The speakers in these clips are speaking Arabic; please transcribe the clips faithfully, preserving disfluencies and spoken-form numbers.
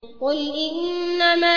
قل إنما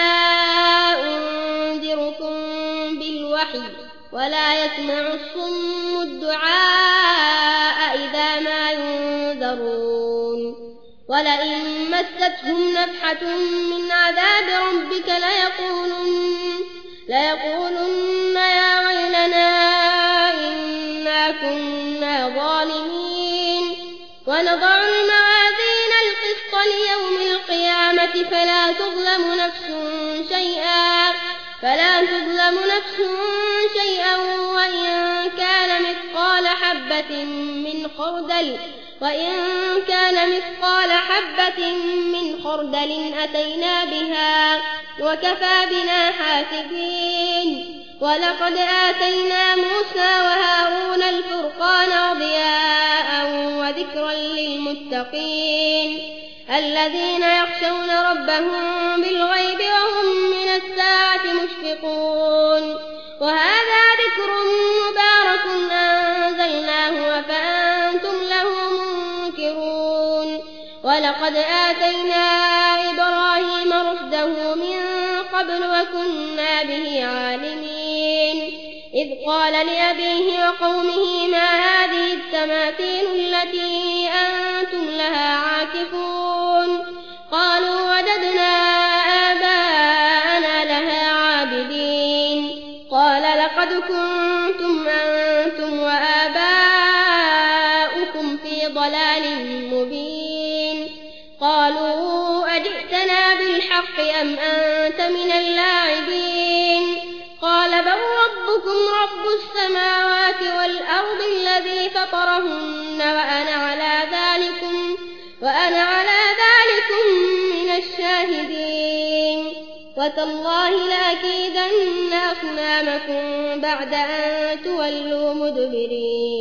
أنذركم بالوحي ولا يسمع الصم الدعاء إذا ما ينذرون ولئن مستهم نفحة من عذاب ربك ليقولن, ليقولن يا ويلنا إنا كنا ظالمين ونضع الموازين القسط ليوم القيامة فلا تظلم نفس شيئا فلا تظلم نفس شيئا وإن كان مثقال حبة من خردل وإن كان مثقال حبة من خردل أتينا بها وكفى بنا حاسبين ولقد آتينا موسى وهارون الفرقان وضياء وذكرا للمتقين الذين يخشون ربهم بالغيب وهم من الساعة مشفقون وهذا ذكر مبارك أنزلناه فأنتم له منكرون ولقد آتينا إبراهيم رشده من قبل وكنا به عالمين إذ قال لأبيه وقومه ما هذه التماثيل التي أنتم لها عاكفون قالوا وجدنا آباءنا لها عابدين قال لقد كنتم أنتم وآباؤكم في ضلال مبين قالوا أجئتنا بالحق أم أنت من اللاعبين قال بل ربكم رب السماوات والأرض الذي فطرهن وأنا على ذلكم وأنا على ذلكم من الشاهدين وتالله لأكيدن أصنامكم بعد أن تولوا مدبرين